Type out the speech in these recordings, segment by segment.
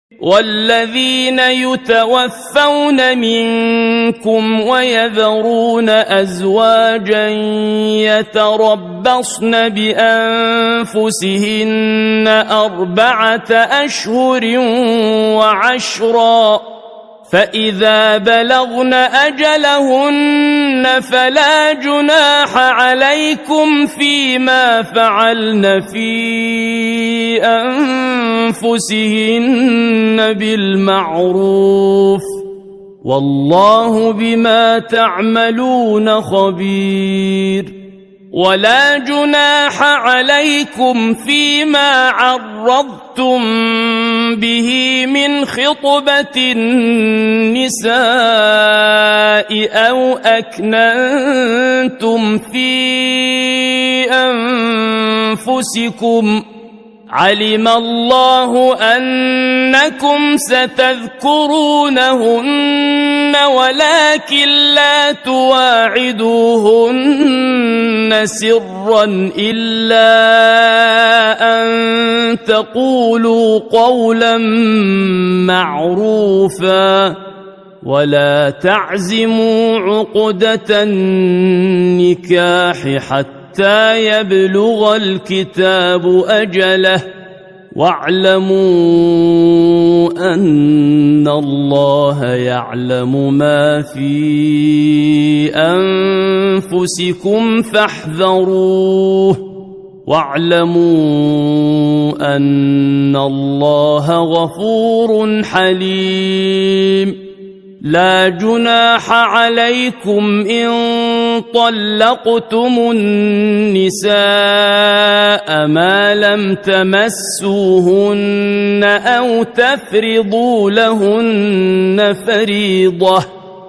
والذين يتوفون منكم ويذرون أزواجا يتربصن بأنفسهن 4 أشهر وعشرا فإذا بلغن أجلهن فلا جناح عليكم فيما فعلن في أنفسهن بالمعروف والله بما تعملون خبير ولا جناح عليكم فيما عرضتم به من خطبة النساء أو أكننتم في أنفسكم علم الله أنكم ستذكرونهن ولكن لا تواعدوهن سرا إلا أن تقولوا قولا معروفا ولا تعزموا عقدة النكاح حتى يبلغ الكتاب أجله واعلموا أن الله يعلم ما في أنفسكم فاحذروه واعلموا أن الله غفور حليم لا جناح عليكم إن طلقتم النساء ما لم تمسوهن أو تفرضوا لهن فريضة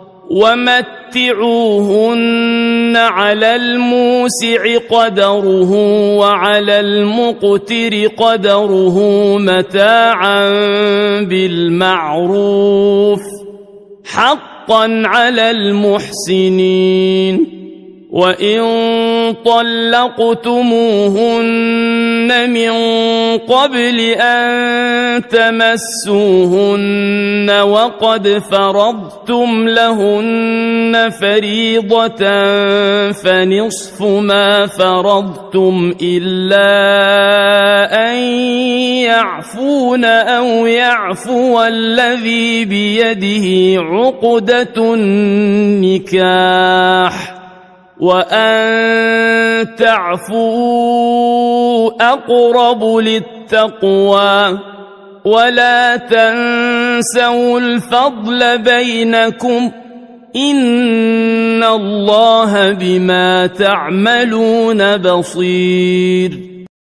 ومتعوهن على الموسع قدره وعلى المقتر قدره متاعا بالمعروف حقا على المحسنين وإن طلقتموهن من قبل أن تمسوهن وقد فرضتم لهن فريضة فنصف ما فرضتم إلا أن يعفون أو يعفو الذي بيده عقدة النكاح وأن تعفوا أقرب للتقوى ولا تنسوا الفضل بينكم إن الله بما تعملون بصير